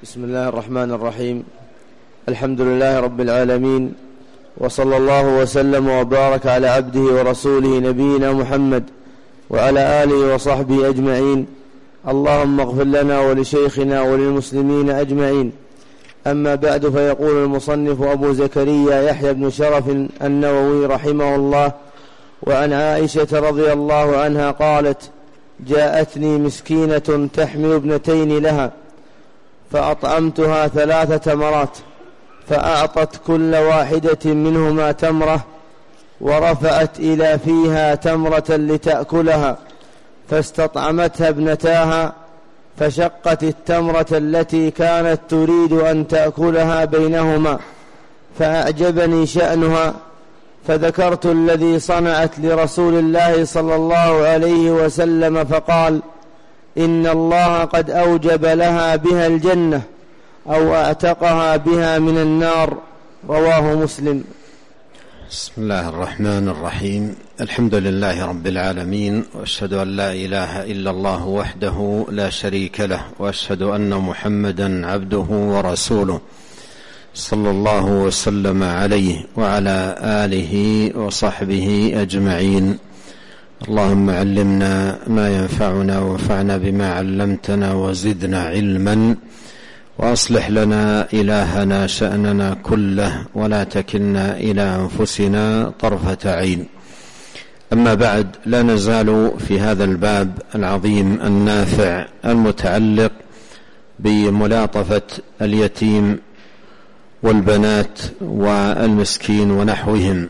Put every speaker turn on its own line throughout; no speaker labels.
بسم الله الرحمن الرحيم. الحمد لله رب العالمين، وصلى الله وسلم وبارك على عبده ورسوله نبينا محمد وعلى آله وصحبه أجمعين. اللهم اغفر لنا ولشيخنا وللمسلمين أجمعين. أما بعد، فيقول المصنف أبو زكريا يحيى بن شرف النووي رحمه الله: وعن عائشة رضي الله عنها قالت: جاءتني مسكينة تحمل ابنتين لها، فأطعمتها 3 تمرات، فأعطت كل واحدة منهما تمرة، ورفعت إلى فيها تمرة لتأكلها، فاستطعمتها ابنتاها، فشقت التمرة التي كانت تريد أن تأكلها بينهما، فأعجبني شأنها، فذكرت الذي صنعت لرسول الله صلى الله عليه وسلم، فقال: إن الله قد أوجب لها بها الجنة أو أعتقها بها من النار. رواه مسلم.
بسم الله الرحمن الرحيم. الحمد لله رب العالمين، وأشهد أن لا إله إلا الله وحده لا شريك له، وأشهد أن محمدا عبده ورسوله، صلى الله وسلم عليه وعلى آله وصحبه أجمعين. اللهم علمنا ما ينفعنا، وانفعنا بما علمتنا، وزدنا علما، وأصلح لنا إلهنا شأننا كله، ولا تكلنا إلى أنفسنا طرفة عين. أما بعد، لا نزال في هذا الباب العظيم النافع المتعلق بملاطفة اليتيم والبنات والمسكين ونحوهم.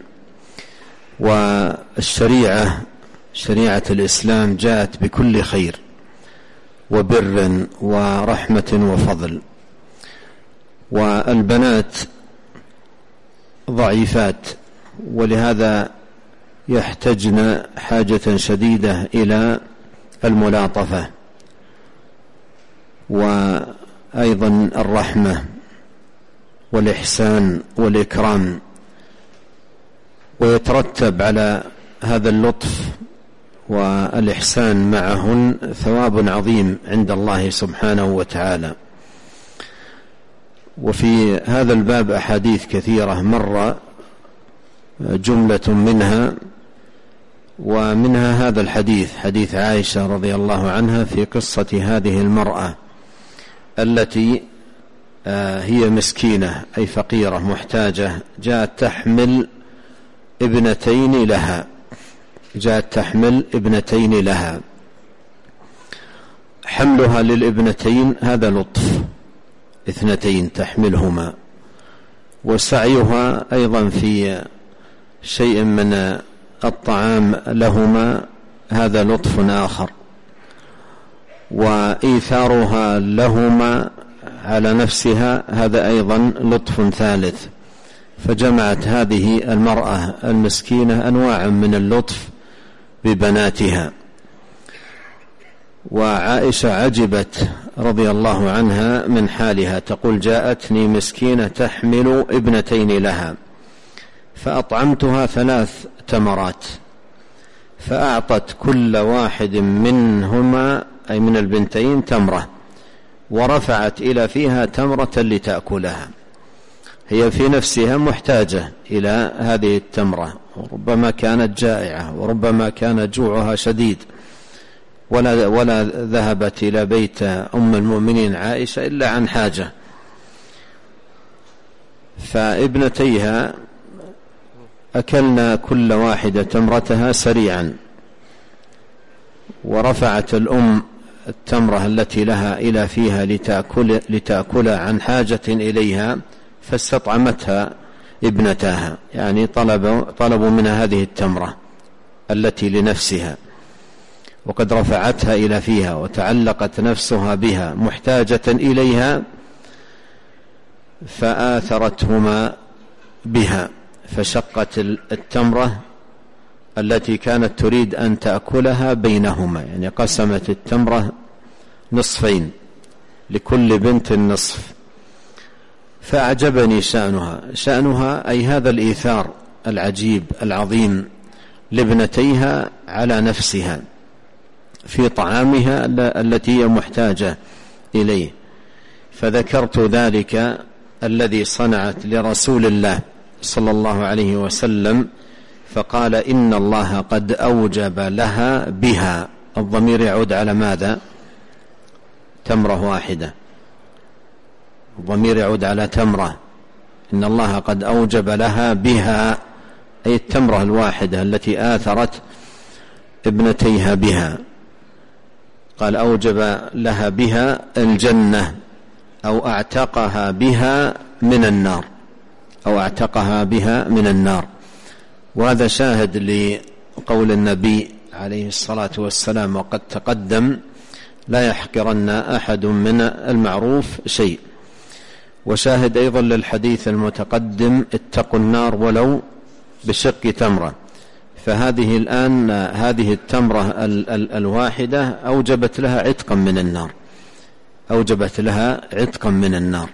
والشريعة، شريعة الإسلام، جاءت بكل خير وبر ورحمة وفضل. والبنات ضعيفات، ولهذا يحتاجن حاجة شديدة إلى الملاطفة، وأيضا الرحمة والإحسان والإكرام. ويترتب على هذا اللطف والإحسان معهن ثواب عظيم عند الله سبحانه وتعالى. وفي هذا الباب أحاديث كثيرة، مر جملة منها، ومنها هذا الحديث، حديث عائشة رضي الله عنها في قصة هذه المرأة التي هي مسكينة، أي فقيرة محتاجة، جاءت تحمل ابنتين لها. حملها للابنتين هذا لطف، 2 تحملهما، وسعيها أيضا في شيء من الطعام لهما هذا لطف آخر، وإيثارها لهما على نفسها هذا أيضا لطف ثالث. فجمعت هذه المرأة المسكينة أنواع من اللطف ببناتها. وعائشة عجبت رضي الله عنها من حالها، تقول: جاءتني مسكينة تحمل ابنتين لها، فأطعمتها 3 تمرات، فأعطت كل واحد منهما، أي من البنتين، تمرة، ورفعت إلى فيها تمرة لتأكلها. هي في نفسها محتاجة إلى هذه التمرة، وربما كانت جائعة، وربما كان جوعها شديد، ولا ذهبت إلى بيت أم المؤمنين عائشة إلا عن حاجة. فابنتيها أكلنا كل واحدة تمرتها سريعا، ورفعت الأم التمرة التي لها إلى فيها لتأكل عن حاجة إليها، فاستطعمتها ابنتها، يعني طلبوا منها هذه التمرة التي لنفسها، وقد رفعتها إلى فيها وتعلقت نفسها بها محتاجة إليها، فآثرتهما بها، فشقت التمرة التي كانت تريد أن تأكلها بينهما، يعني قسمت التمرة نصفين، لكل بنت نصف. فأعجبني شأنها أي هذا الإيثار العجيب العظيم لابنتيها على نفسها في طعامها التي هي محتاجة إليه. فذكرت ذلك الذي صنعت لرسول الله صلى الله عليه وسلم، فقال إن الله قد أوجب لها بها. الضمير يعود على ماذا؟ تمرة واحدة، الضمير يعود على تمرة. إن الله قد أوجب لها بها، أي التمرة الواحدة التي آثرت ابنتيها بها. قال أوجب لها بها الجنة، أو أعتقها بها من النار، أو أعتقها بها من النار. وهذا شاهد لقول النبي عليه الصلاة والسلام: وقد تقدم لا يحقرن أحد من المعروف شيء. وشاهد أيضا للحديث المتقدم: اتقوا النار ولو بشق تمرة. فهذه الآن هذه التمرة الواحدة أوجبت لها عتقا من النار، أوجبت لها عتقا من النار.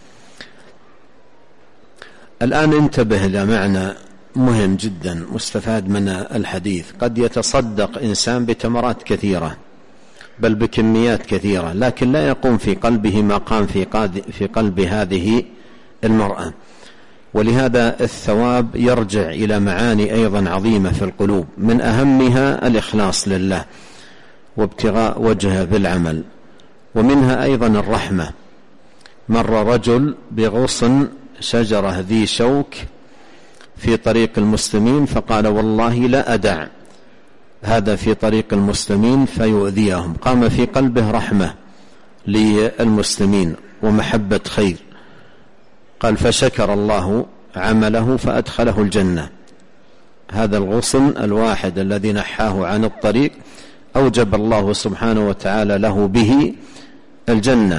الآن انتبه لمعنى مهم جدا مستفاد من الحديث. قد يتصدق إنسان بتمرات كثيرة بل بكميات كثيرة، لكن لا يقوم في قلبه ما قام في قلب هذه المرأة. ولهذا الثواب يرجع إلى معاني أيضا عظيمة في القلوب، من أهمها الإخلاص لله وابتغاء وجهه بالعمل، ومنها أيضا الرحمة. مر رجل بغصن شجرة ذي شوك في طريق المسلمين، فقال: والله لا أدع هذا في طريق المسلمين فيؤذيهم. قام في قلبه رحمة للمسلمين ومحبة خير. قال: فشكر الله عمله فأدخله الجنة. هذا الغصن الواحد الذي نحاه عن الطريق أوجب الله سبحانه وتعالى له به الجنة.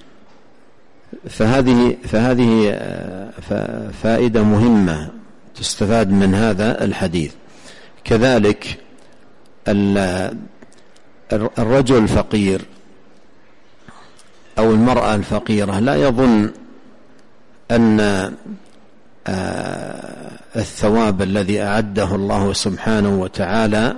فهذه فائدة مهمة تستفاد من هذا الحديث. كذلك الرجل الفقير أو المرأة الفقيرة لا يظن أن الثواب الذي أعده الله سبحانه وتعالى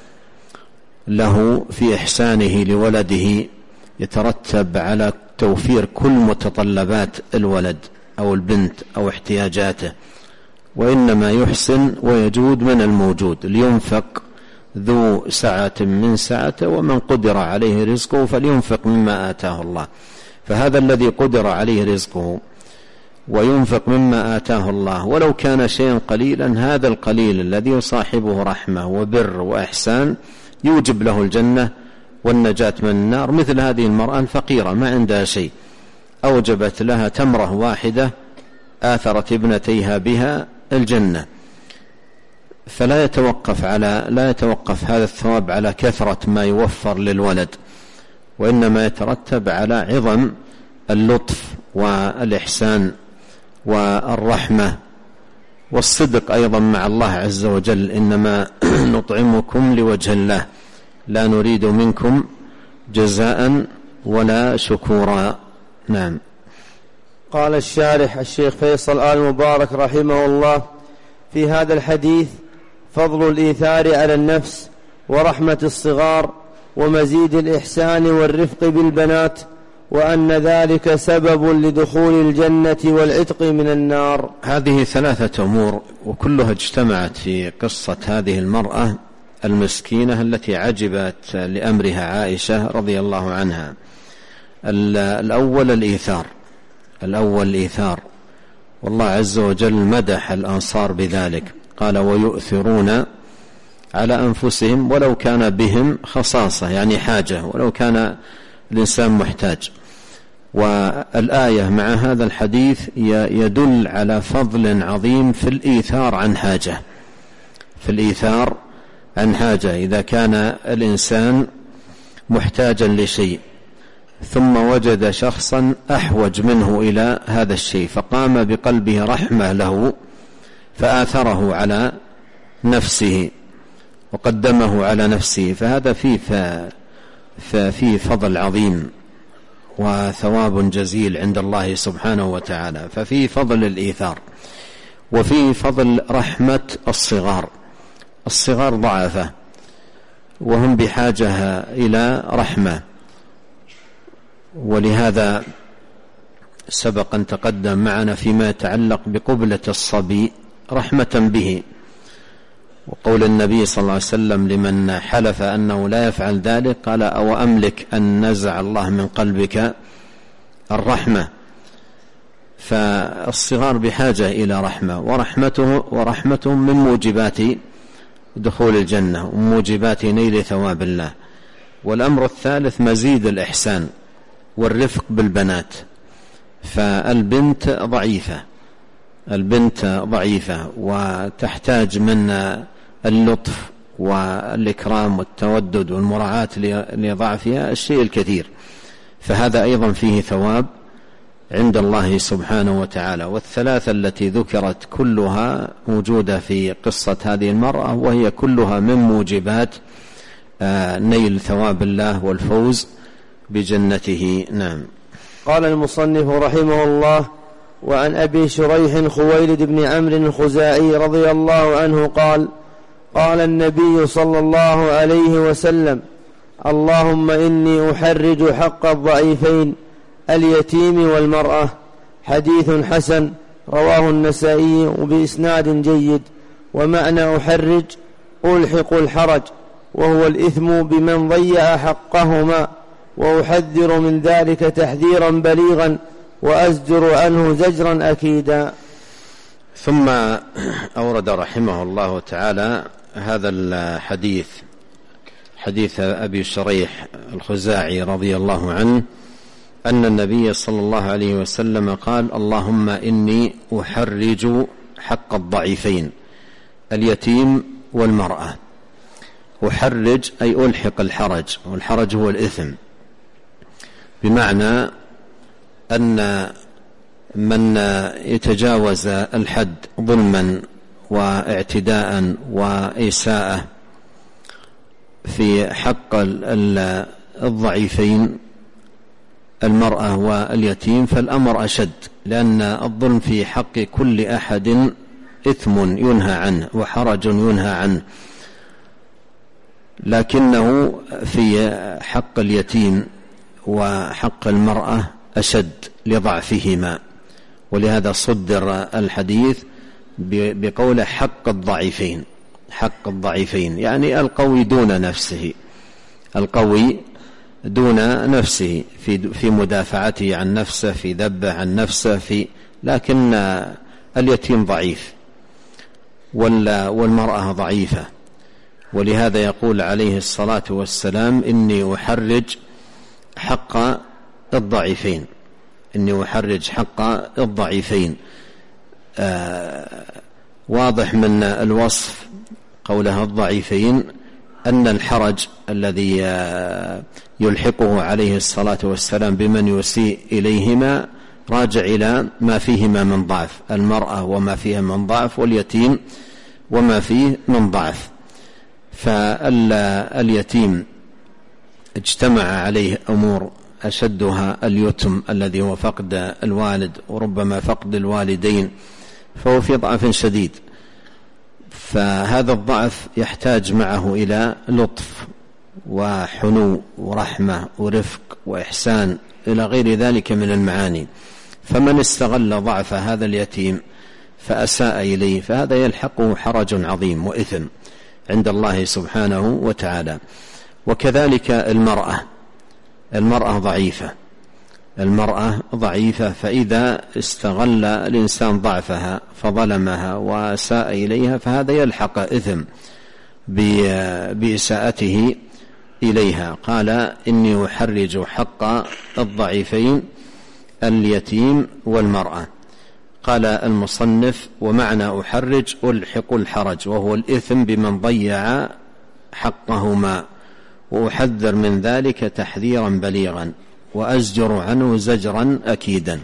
له في إحسانه لولده يترتب على توفير كل متطلبات الولد أو البنت أو احتياجاته، وإنما يحسن ويجود من الموجود، لينفق ذو سعة من سعته، ومن قدر عليه رزقه فلينفق مما آتاه الله. فهذا الذي قدر عليه رزقه وينفق مما آتاه الله ولو كان شيئا قليلا، هذا القليل الذي يصاحبه رحمة وبر وإحسان يوجب له الجنة والنجاة من النار. مثل هذه المرأة الفقيرة ما عندها شيء، أوجبت لها تمرة واحدة آثرت ابنتيها بها الجنة. فلا يتوقف هذا الثواب على كثرة ما يوفر للولد، وإنما يترتب على عظم اللطف والإحسان والرحمة والصدق أيضا مع الله عز وجل: إنما نطعمكم لوجه الله لا نريد منكم جزاء ولا شكورا. نعم.
قال الشارح الشيخ فيصل آل مبارك رحمه الله: في هذا الحديث فضل الإيثار على النفس ورحمة الصغار ومزيد الإحسان والرفق بالبنات، وأن ذلك سبب لدخول الجنة والعتق من النار.
هذه ثلاثة أمور وكلها اجتمعت في قصة هذه المرأة المسكينة التي عجبت لأمرها عائشة رضي الله عنها. الأول الإيثار، والله عز وجل مدح الأنصار بذلك، قال: ويؤثرون على أنفسهم ولو كان بهم خصاصة، يعني حاجة، ولو كان الإنسان محتاج. والآية مع هذا الحديث يدل على فضل عظيم في الإيثار عن حاجة، إذا كان الإنسان محتاجا لشيء ثم وجد شخصا أحوج منه إلى هذا الشيء فقام بقلبه رحمة له فآثره على نفسه وقدمه على نفسه، فهذا فيه فضل عظيم وثواب جزيل عند الله سبحانه وتعالى. ففي فضل الإيثار، وفي فضل رحمة الصغار ضعفة وهم بحاجة إلى رحمة. ولهذا سبق أن تقدم معنا فيما يتعلق بقبلة الصبي رحمة به، وقول النبي صلى الله عليه وسلم لمن حلف أنه لا يفعل ذلك قال: أو أملك أن نزع الله من قلبك الرحمة. فالصغار بحاجة إلى رحمة، ورحمتهم من موجبات دخول الجنة وموجبات نيل ثواب الله. والأمر الثالث مزيد الإحسان والرفق بالبنات، فالبنت ضعيفة وتحتاج من اللطف والإكرام والتودد والمراعاة لضعفها الشيء الكثير، فهذا أيضا فيه ثواب عند الله سبحانه وتعالى. والثلاثة التي ذكرت كلها موجودة في قصة هذه المرأة، وهي كلها من موجبات نيل ثواب الله والفوز بجنته. نعم.
قال المصنف رحمه الله: وعن أبي شريح خويلد بن عمرو الخزاعي رضي الله عنه قال: قال النبي صلى الله عليه وسلم: اللهم إني أحرج حق الضعيفين اليتيم والمرأة. حديث حسن رواه النسائي بإسناد جيد. ومعنى أحرج ألحق الحرج، وهو الإثم بمن ضيع حقهما، وأحذر من ذلك تحذيرا بليغا، وأزجر عنه زجرا أكيدا.
ثم أورد رحمه الله تعالى هذا الحديث، حديث أبي شريح الخزاعي رضي الله عنه أن النبي صلى الله عليه وسلم قال: اللهم إني أحرج حق الضعيفين اليتيم والمرأة. أحرج أي ألحق الحرج، والحرج هو الإثم، بمعنى أن من يتجاوز الحد ظلما واعتداء وإساءة في حق الضعيفين المرأة واليتيم فالأمر أشد، لأن الظلم في حق كل أحد إثم ينهى عنه وحرج ينهى عنه، لكنه في حق اليتيم وحق المرأة أشد لضعفهما. ولهذا صدر الحديث بقول حق الضعيفين، حق الضعيفين يعني القوي دون نفسه، القوي دون نفسه في مدافعته عن نفسه، في ذبه عن نفسه، لكن اليتيم ضعيف والمرأة ضعيفة. ولهذا يقول عليه الصلاة والسلام: إني أحرج حق الضعيفين، إني أحرج حق الضعيفين. واضح من الوصف قولها الضعيفين أن الحرج الذي يلحقه عليه الصلاة والسلام بمن يسيء إليهما راجع إلى ما فيهما من ضعف، المرأة وما فيها من ضعف، واليتيم وما فيه من ضعف. فاليتيم اجتمع عليه أمور أشدها اليتم الذي هو فقد الوالد وربما فقد الوالدين، فهو في ضعف شديد، فهذا الضعف يحتاج معه إلى لطف وحنو ورحمة ورفق وإحسان إلى غير ذلك من المعاني. فمن استغل ضعف هذا اليتيم فأساء إليه فهذا يلحقه حرج عظيم وإثم عند الله سبحانه وتعالى. وكذلك المرأة ضعيفة، فإذا استغل الإنسان ضعفها فظلمها وأساء إليها فهذا يلحق إثم بإساءته إليها. قال: إني أحرج حق الضعيفين اليتيم والمرأة. قال المصنف: ومعنى أحرج ألحق الحرج، وهو الإثم بمن ضيع حقهما، وأحذر من ذلك تحذيرا بليغا، وأزجر عنه زجرا أكيدا.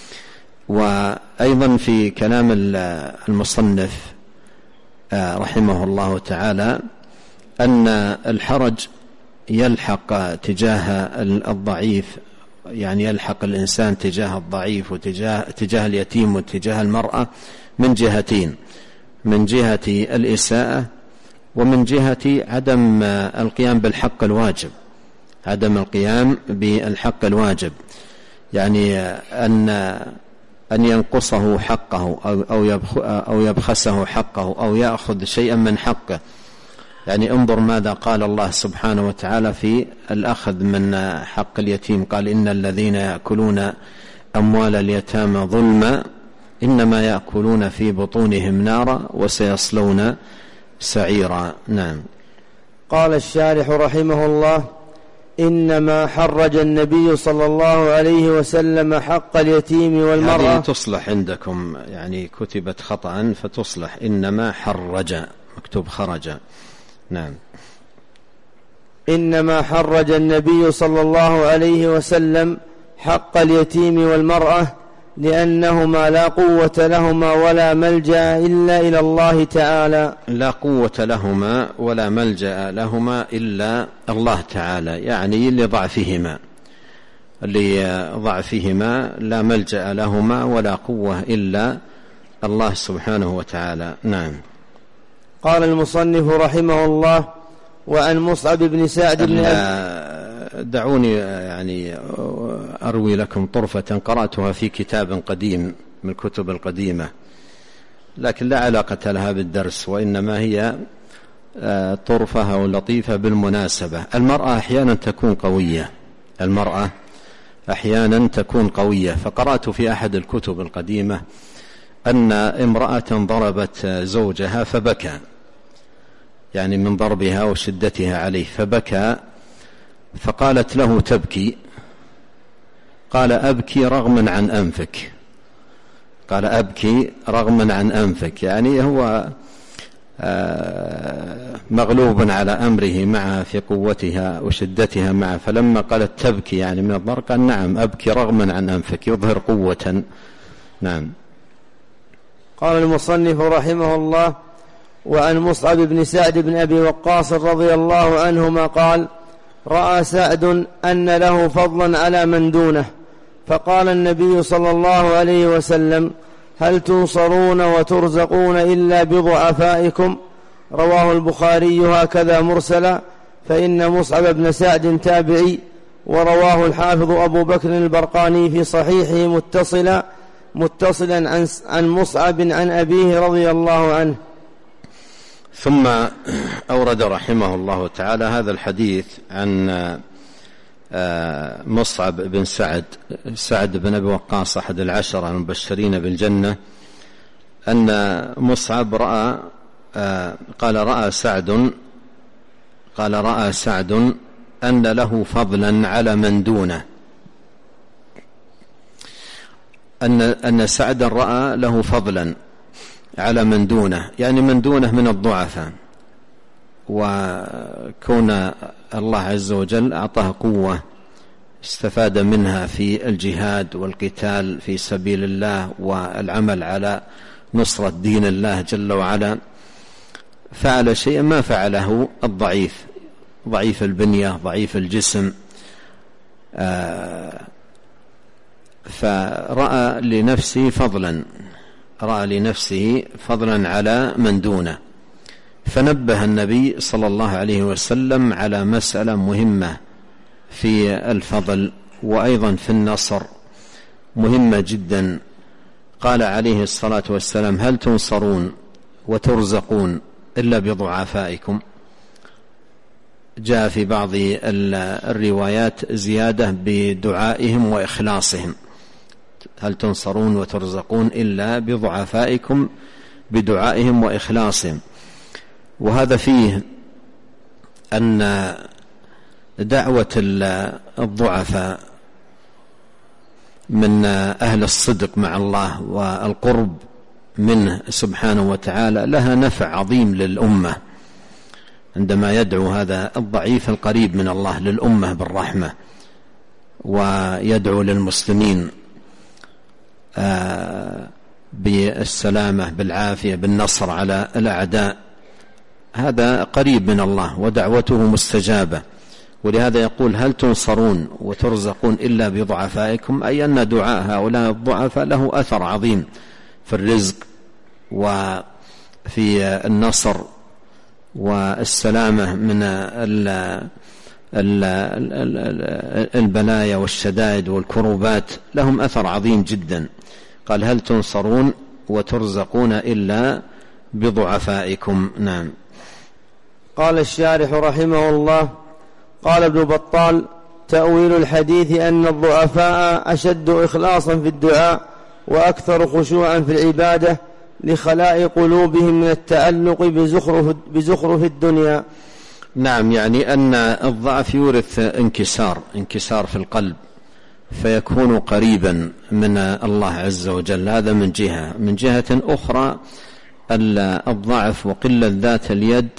وأيضا في كلام المصنف رحمه الله تعالى أن الحرج يلحق تجاه الضعيف، يعني يلحق الإنسان تجاه الضعيف وتجاه اليتيم وتجاه المرأة من جهتين: من جهة الإساءة ومن جهة عدم القيام بالحق الواجب، عدم القيام بالحق الواجب. يعني أن ينقصه حقه أو يبخسه حقه أو يأخذ شيئا من حقه. يعني انظر ماذا قال الله سبحانه وتعالى في الأخذ من حق اليتيم، قال إن الذين يأكلون أموال اليتامى ظلما إنما يأكلون في بطونهم نارا وسيصلون سعيرا. نعم.
قال الشارح رحمه الله: إنما حرج النبي صلى الله عليه وسلم حق اليتيم والمرأة.
هذه تصلح عندكم، يعني كتبت خطأ فتصلح، إنما حرج، مكتوب خرج. نعم.
إنما حرج النبي صلى الله عليه وسلم حق اليتيم والمرأة لأنهما لا قوة لهما ولا ملجأ إلا إلى الله تعالى.
لا قوة لهما ولا ملجأ لهما إلا الله تعالى، يعني لضعفهما لا ملجأ لهما ولا قوة إلا الله سبحانه وتعالى. نعم.
قال المصنف رحمه الله: وعن مصعب بن سعد
دعوني يعني أروي لكم طرفة قرأتها في كتاب قديم من الكتب القديمة، لكن لا علاقة لها بالدرس، وإنما هي طرفة أو لطيفة بالمناسبة. المرأة أحيانا تكون قوية. فقرأت في أحد الكتب القديمة أن امرأة ضربت زوجها فبكى، يعني من ضربها وشدتها عليه فبكى، فقالت له: تبكي؟ قال: أبكي رغما عن أنفك. قال: أبكي رغما عن أنفك، يعني هو مغلوب على أمره معها في قوتها وشدتها معه، فلما قالت تبكي يعني من الضرب قال: نعم أبكي رغما عن أنفك، يظهر قوة. نعم.
قال المصنف رحمه الله: وعن مصعب بن سعد بن أبي وقاص رضي الله عنهما قال: رأى سعد أن له فضلا على من دونه، فقال النبي صلى الله عليه وسلم: هل تنصرون وترزقون إلا بضعفائكم؟ رواه البخاري هكذا مرسلا، فإن مصعب بن سعد تابعي، ورواه الحافظ أبو بكر البرقاني في صحيحه متصلا عن مصعب عن أبيه رضي الله عنه.
ثم أورد رحمه الله تعالى هذا الحديث عن مصعب بن سعد بن أبي وقاص أحد العشرة المبشرين بالجنة، أن مصعب قال رأى سعد أن له فضلا على من دونه، أن سعدا رأى له فضلا على من دونه، يعني من دونه من الضعفاء، وكون الله عز وجل أعطاه قوة استفاد منها في الجهاد والقتال في سبيل الله والعمل على نصرة دين الله جل وعلا، فعل شيئا ما فعله الضعيف، ضعيف البنية ضعيف الجسم، فرأى لنفسه فضلا على من دونه. فنبه النبي صلى الله عليه وسلم على مسألة مهمة في الفضل وأيضا في النصر مهمة جدا. قال عليه الصلاة والسلام: هل تنصرون وترزقون إلا بضعفائكم؟ جاء في بعض الروايات زيادة بدعائهم وإخلاصهم: هل تنصرون وترزقون إلا بضعفائكم، بدعائهم وإخلاصهم. وهذا فيه أن دعوة الضعفاء من أهل الصدق مع الله والقرب منه سبحانه وتعالى لها نفع عظيم للأمة، عندما يدعو هذا الضعيف القريب من الله للأمة بالرحمة، ويدعو للمسلمين بالسلامة بالعافية بالنصر على الأعداء، هذا قريب من الله ودعوته مستجابة. ولهذا يقول: هل تنصرون وترزقون إلا بضعفائكم، أي أن دعاء هؤلاء الضعفاء له أثر عظيم في الرزق وفي النصر والسلامة من البلايا والشدائد والكروبات لهم أثر عظيم جدا. قال هل تنصرون وترزقون إلا بضعفائكم. نعم.
قال الشارح رحمه الله: قال ابن بطال: تأويل الحديث أن الضعفاء أشد إخلاصا في الدعاء وأكثر خشوعا في العبادة لخلاء قلوبهم من التعلق بزخرف الدنيا.
نعم، يعني أن الضعف يورث انكسار في القلب، فيكون قريبا من الله عز وجل. هذا من جهة أخرى الضعف وقلة ذات اليد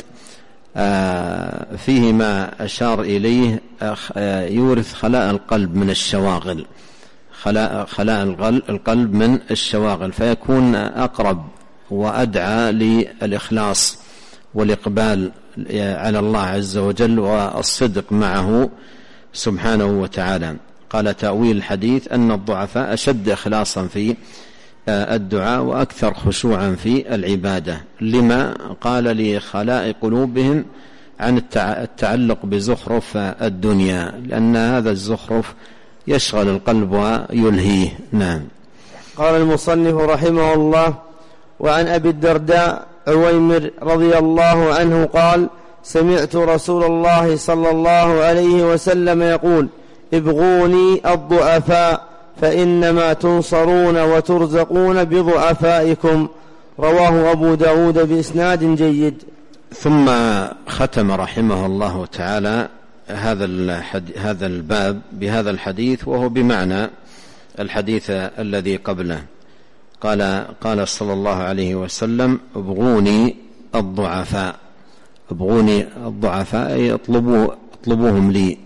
فيه ما أشار إليه يورث خلاء القلب من الشواغل، خلاء القلب من الشواغل، فيكون أقرب وأدعى للإخلاص والإقبال على الله عز وجل والصدق معه سبحانه وتعالى. قال تأويل الحديث أن الضعفاء أشد إخلاصا في الدعاء وأكثر خشوعا في العبادة، لما قال لخلاء قلوبهم عن التعلق بزخرف الدنيا، لأن هذا الزخرف يشغل القلب ويلهيه. نعم.
قال المصنف رحمه الله: وعن أبي الدرداء عويمر رضي الله عنه قال: سمعت رسول الله صلى الله عليه وسلم يقول: ابغوني الضعفاء فإنما تنصرون وترزقون بضعفائكم. رواه أبو داود بإسناد جيد.
ثم ختم رحمه الله تعالى هذا الباب بهذا الحديث، وهو بمعنى الحديث الذي قبله. قال صلى الله عليه وسلم: ابغوني الضعفاء. ابغوني الضعفاء، اطلبوهم لي.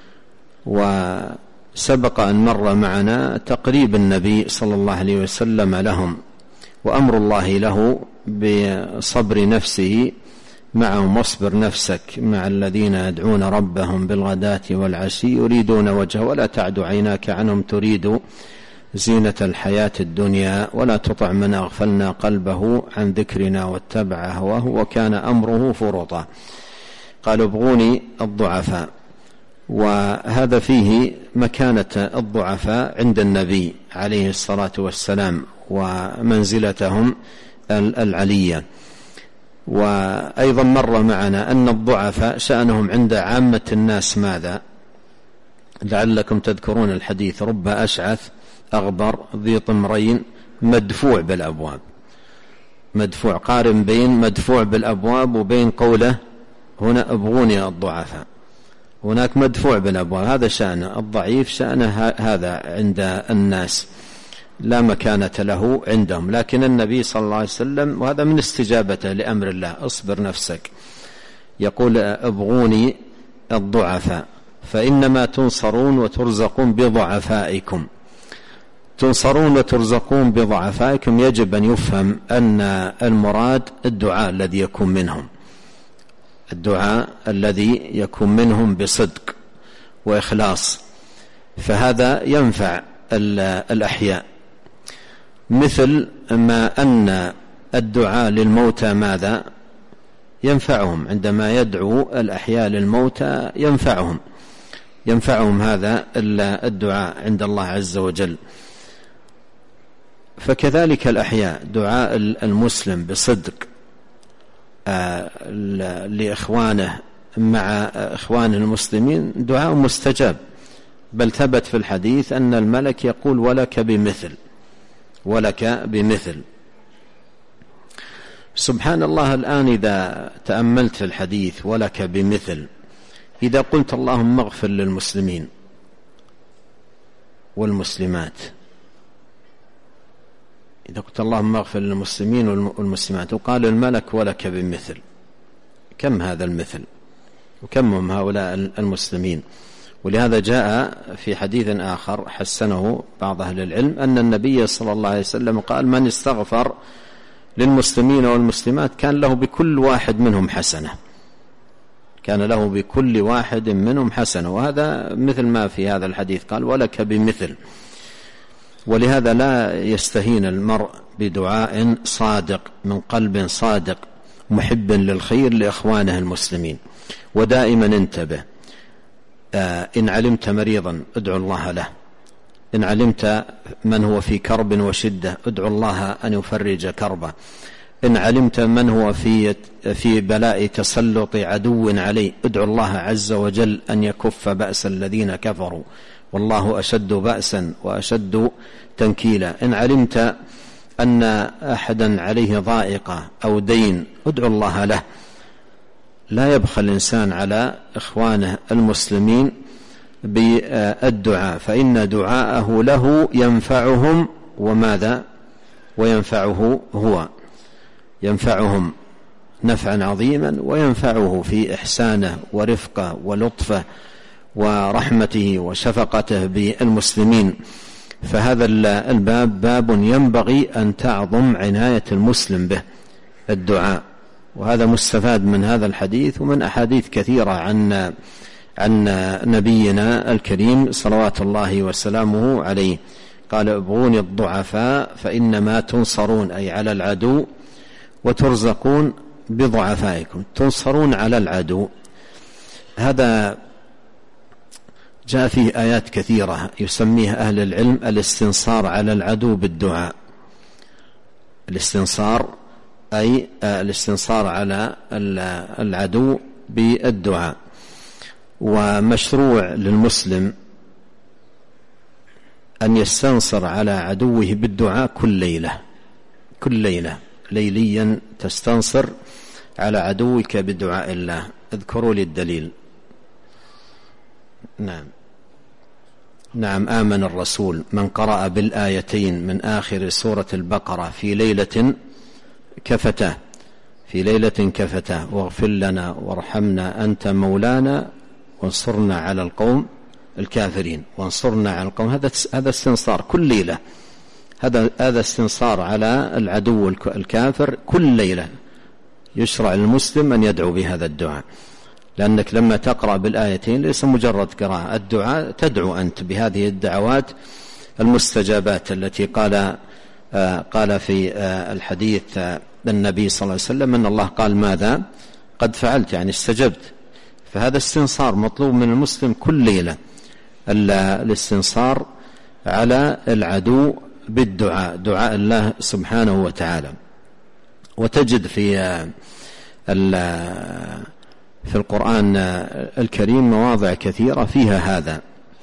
وسبق أن مر معنا تقريب النبي صلى الله عليه وسلم لهم، وأمر الله له بصبر نفسه معهم: واصبر نفسك مع الذين يدعون ربهم بالغداة والعشي يريدون وجهه ولا تعد عيناك عنهم تريد زينة الحياة الدنيا ولا تطع من أغفلنا قلبه عن ذكرنا واتبع هواه وكان أمره فرطا. قالوا: ابغوني الضعفاء. وهذا فيه مكانة الضعفاء عند النبي عليه الصلاة والسلام ومنزلتهم العلية. وأيضا مر معنا أن الضعفاء شأنهم عند عامة الناس ماذا؟ لعلكم تذكرون الحديث: رب أشعث أغبر ذي طمرين مدفوع بالأبواب. مدفوع، قارن بين مدفوع بالأبواب وبين قوله هنا ابغوني الضعفاء. هناك مدفوع بالأبواب، هذا شأنه، الضعيف شأنه هذا عند الناس، لا مكانة له عندهم. لكن النبي صلى الله عليه وسلم، وهذا من استجابته لأمر الله: اصبر نفسك، يقول: ابغوني الضعفاء فإنما تنصرون وترزقون بضعفائكم. تنصرون وترزقون بضعفائكم، يجب أن يفهم أن المراد الدعاء الذي يكون منهم، الدعاء الذي يكون منهم بصدق وإخلاص، فهذا ينفع الأحياء، مثل ما أن الدعاء للموتى ماذا؟ ينفعهم. عندما يدعو الأحياء للموتى ينفعهم هذا الدعاء عند الله عز وجل. فكذلك الأحياء، دعاء المسلم بصدق لإخوانه مع إخوان المسلمين دعاء مستجاب، بل ثبت في الحديث أن الملك يقول: ولك بمثل. سبحان الله. الآن إذا تأملت في الحديث ولك بمثل، إذا قلت اللهم اغفر للمسلمين والمسلمات، إذا قلت اللهم اغفر للمسلمين والمسلمات وقال الملك ولك بمثل، كم هذا المثل وكم هم هؤلاء المسلمين؟ ولهذا جاء في حديث آخر حسنه بعض أهل العلم أن النبي صلى الله عليه وسلم قال: من استغفر للمسلمين والمسلمات كان له بكل واحد منهم حسنة، كان له بكل واحد منهم حسنة. وهذا مثل ما في هذا الحديث، قال: ولك بمثل. ولهذا لا يستهين المرء بدعاء صادق من قلب صادق محب للخير لإخوانه المسلمين. ودائما انتبه، إن علمت مريضا ادعو الله له، إن علمت من هو في كرب وشدة ادعو الله أن يفرج كربه، إن علمت من هو في بلاء تسلط عدو عليه ادعو الله عز وجل أن يكف بأس الذين كفروا والله أشد بأسا وأشد تنكيلا، إن علمت أن أحدا عليه ضائقة أو دين ادعو الله له. لا يبخل الإنسان على إخوانه المسلمين بالدعاء، فإن دعاءه له ينفعهم، وماذا؟ وينفعه هو، ينفعهم نفعا عظيما، وينفعه في إحسانه ورفقه ولطفه ورحمته وشفقته بالمسلمين. فهذا الباب باب ينبغي أن تعظم عناية المسلم به، الدعاء. وهذا مستفاد من هذا الحديث ومن أحاديث كثيرة عن نبينا الكريم صلوات الله وسلامه عليه. قال ابغوني الضعفاء فإنما تنصرون، أي على العدو، وترزقون بضعفائكم، تنصرون على العدو. هذا جاء فيه آيات كثيرة يسميها أهل العلم الاستنصار على العدو بالدعاء. الاستنصار أي الاستنصار على العدو بالدعاء. ومشروع للمسلم أن يستنصر على عدوه بالدعاء كل ليلة ليليا تستنصر على عدوك بدعاء الله. اذكروا لي الدليل. نعم آمن الرسول من قرأ بالآيتين من آخر سورة البقرة في ليلة كفتاه واغفر لنا وارحمنا أنت مولانا وانصرنا على القوم الكافرين، وانصرنا على القوم. هذا استنصار كل ليلة، هذا استنصار على العدو الكافر كل ليلة. يشرع للمسلم أن يدعو بهذا الدعاء، لأنك لما تقرأ بالآيتين ليس مجرد قراءة، الدعاء تدعو أنت بهذه الدعوات المستجابات التي قال في الحديث النبي صلى الله عليه وسلم أن الله قال ماذا؟ قد فعلت، يعني استجبت. فهذا استنصار مطلوب من المسلم كل ليلة، الاستنصار على العدو بالدعاء، دعاء الله سبحانه وتعالى. وتجد في القرآن الكريم مواضع كثيرة فيها هذا،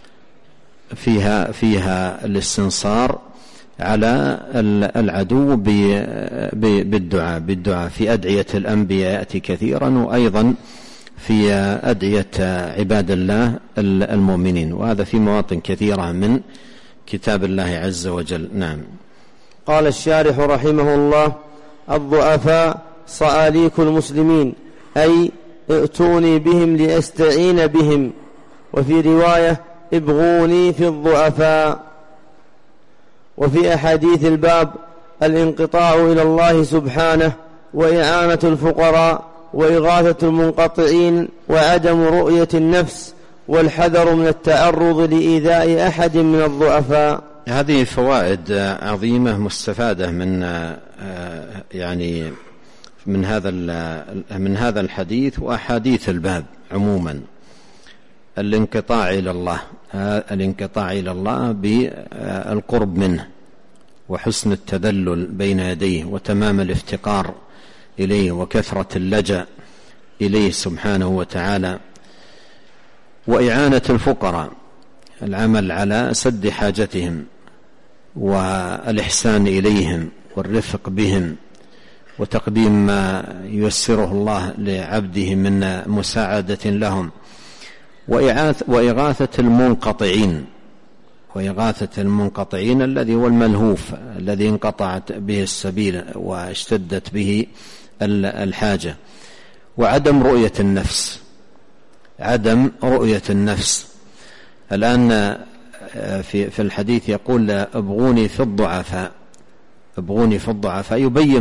فيها الاستنصار على العدو بالدعاء. في أدعية الأنبياء يأتي كثيرا، وأيضا في أدعية عباد الله المؤمنين، وهذا في مواطن كثيرة من كتاب الله عز وجل. نعم.
قال الشارح رحمه الله: الضعفاء صآليك المسلمين، أي ائتوني بهم لأستعين بهم. وفي رواية: ابغوني في الضعفاء. وفي أحاديث الباب الانقطاع إلى الله سبحانه، وإعانة الفقراء، وإغاثة المنقطعين، وعدم رؤية النفس، والحذر من التعرض لإيذاء أحد من الضعفاء.
هذه فوائد عظيمة مستفادة من هذا الحديث وأحاديث الباب عموما. الانقطاع إلى الله بالقرب منه، وحسن التذلل بين يديه، وتمام الافتقار إليه، وكثرة اللجأ إليه سبحانه وتعالى، وإعانة الفقراء، العمل على سد حاجتهم، والإحسان إليهم، والرفق بهم، وتقديم ما ييسره الله لعبده من مساعدة لهم، وإغاثة المنقطعين الذي هو الملهوف، الذي انقطعت به السبيل واشتدت به الحاجة. وعدم رؤية النفس. الآن في الحديث يقول: ابغوني في الضعفاء، يبين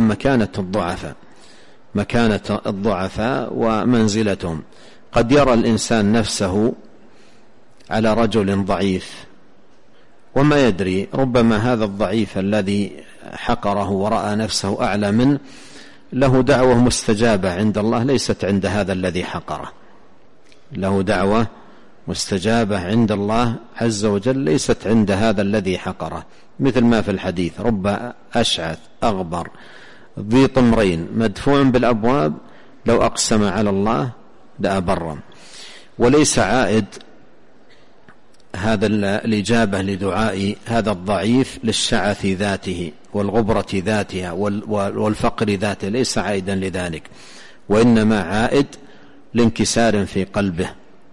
مكانة الضعفاء ومنزلتهم. قد يرى الإنسان نفسه على رجل ضعيف وما يدري، ربما هذا الضعيف الذي حقره ورأى نفسه أعلى منه له دعوة مستجابة عند الله ليست عند هذا الذي حقره، له دعوة مستجابة عند الله عز وجل ليست عند هذا الذي حقره، مثل ما في الحديث: رب أشعث أغبر ذي طمرين مدفوع بالأبواب لو أقسم على الله لأبره. وليس عائد هذا الإجابة لدعاء هذا الضعيف للشعث ذاته والغبرة ذاتها والفقر ذاته، ليس عائدا لذلك، وإنما عائد لانكسار في قلبه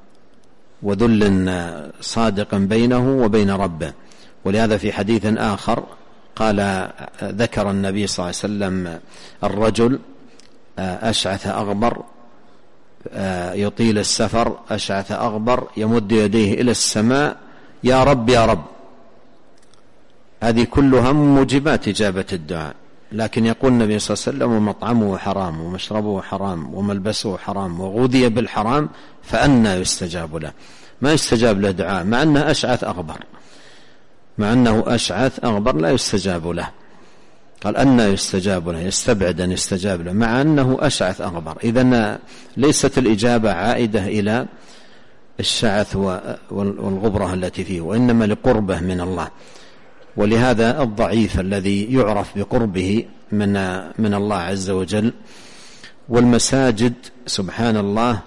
وذل صادق بينه وبين ربه. ولهذا في حديث آخر ذكر النبي صلى الله عليه وسلم الرجل أشعث أغبر يطيل السفر، أشعث أغبر يمد يديه إلى السماء: يا رب يا رب. هذه كلها موجبات إجابة الدعاء. لكن يقول النبي صلى الله عليه وسلم: ومطعمه حرام ومشربه حرام وملبسه حرام وغذي بالحرام فأنى يستجاب له. ما يستجاب له دعاء مع أنه أشعث أغبر، مع أنه أشعث أغبر لا يستجاب له. قال: أنى يستجاب له، يستبعد أن يستجاب له مع أنه أشعث أغبر. إذن ليست الإجابة عائدة إلى الشعث والغبرة التي فيه، وإنما لقربه من الله. ولهذا الضعيف الذي يعرف بقربه من الله عز وجل، والمساجد سبحان الله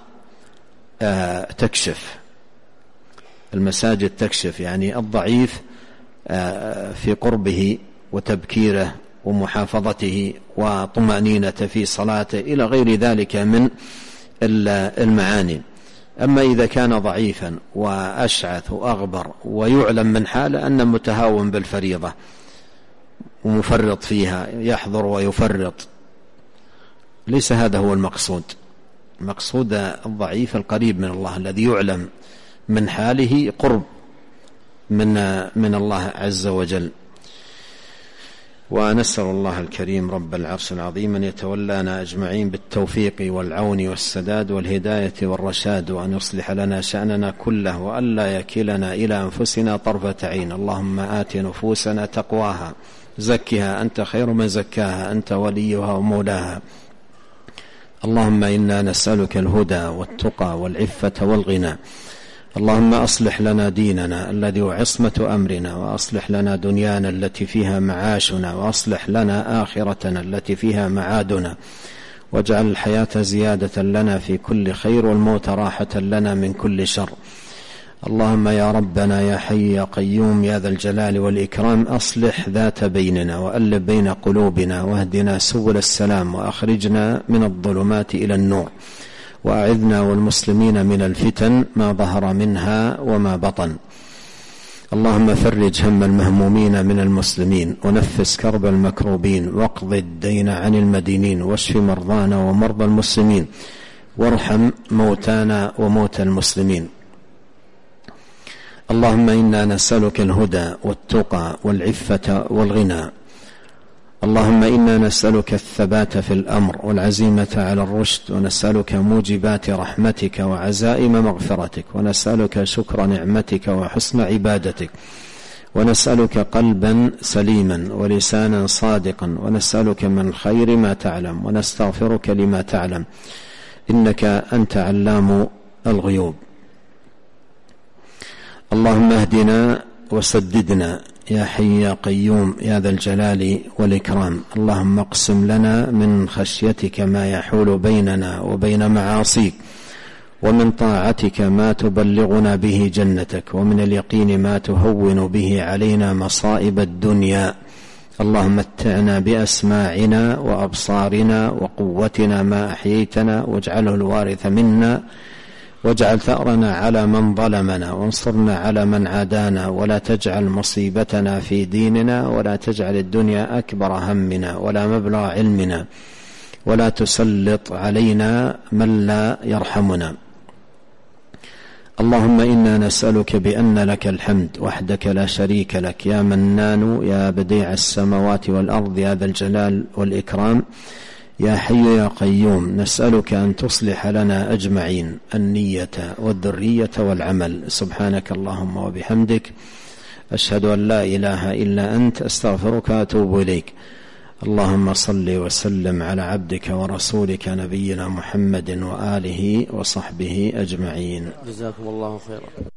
تكشف، المساجد تكشف، يعني الضعيف في قربه وتبكيره ومحافظته وطمأنينة في صلاته إلى غير ذلك من المعاني. أما إذا كان ضعيفا وأشعث وأغبر ويعلم من حاله أنه متهاون بالفريضة ومفرط فيها، يحضر ويفرط، ليس هذا هو المقصود. المقصود الضعيف القريب من الله الذي يعلم من حاله قرب من الله عز وجل. ونسأل الله الكريم رب العرش العظيم أن يتولانا أجمعين بالتوفيق والعون والسداد والهداية والرشاد، وأن يصلح لنا شأننا كله، وأن لا يكلنا إلى أنفسنا طرفة عين. اللهم آت نفوسنا تقواها، زكها أنت خير من زكاها، أنت وليها ومولاها. اللهم إنا نسألك الهدى والتقى والعفة والغنى. اللهم أصلح لنا ديننا الذي هو عصمة أمرنا، وأصلح لنا دنيانا التي فيها معاشنا، وأصلح لنا آخرتنا التي فيها معادنا، واجعل الحياة زيادة لنا في كل خير، والموت راحة لنا من كل شر. اللهم يا ربنا يا حي يا قيوم يا ذا الجلال والإكرام، أصلح ذات بيننا وألف بين قلوبنا، واهدنا سبل السلام، وأخرجنا من الظلمات إلى النور، وأعذنا والمسلمين من الفتن ما ظهر منها وما بطن. اللهم فرج هم المهمومين من المسلمين، ونفس كرب المكروبين، واقض الدين عن المدينين، واشف مرضانا ومرضى المسلمين، وارحم موتانا وموتى المسلمين. اللهم إنا نسألك الهدى والتقى والعفة والغنى. اللهم إنا نسألك الثبات في الأمر والعزيمة على الرشد، ونسألك موجبات رحمتك وعزائم مغفرتك، ونسألك شكر نعمتك وحسن عبادتك، ونسألك قلبا سليما ولسانا صادقا، ونسألك من الخير ما تعلم، ونستغفرك لما تعلم، إنك أنت علام الغيوب. اللهم اهدنا وسددنا يا حي يا قيوم يا ذا الجلال والإكرام. اللهم اقسم لنا من خشيتك ما يحول بيننا وبين معاصيك، ومن طاعتك ما تبلغنا به جنتك، ومن اليقين ما تهون به علينا مصائب الدنيا. اللهم متعنا بأسماعنا وأبصارنا وقوتنا ما أحييتنا، واجعله الوارث منا، واجعل ثأرنا على من ظلمنا، وانصرنا على من عادانا، ولا تجعل مصيبتنا في ديننا، ولا تجعل الدنيا أكبر همنا ولا مبلغ علمنا، ولا تسلط علينا من لا يرحمنا. اللهم إنا نسألك بأن لك الحمد وحدك لا شريك لك، يا منان يا بديع السماوات والأرض يا ذا الجلال والإكرام، يا حي يا قيوم. نسألك أن تصلح لنا أجمعين النية والذرية والعمل. سبحانك اللهم وبحمدك، أشهد أن لا إله إلا أنت، أستغفرك وأتوب إليك. اللهم صل وسلم على عبدك ورسولك نبينا محمد وآله وصحبه أجمعين.
جزاكم الله خيرا.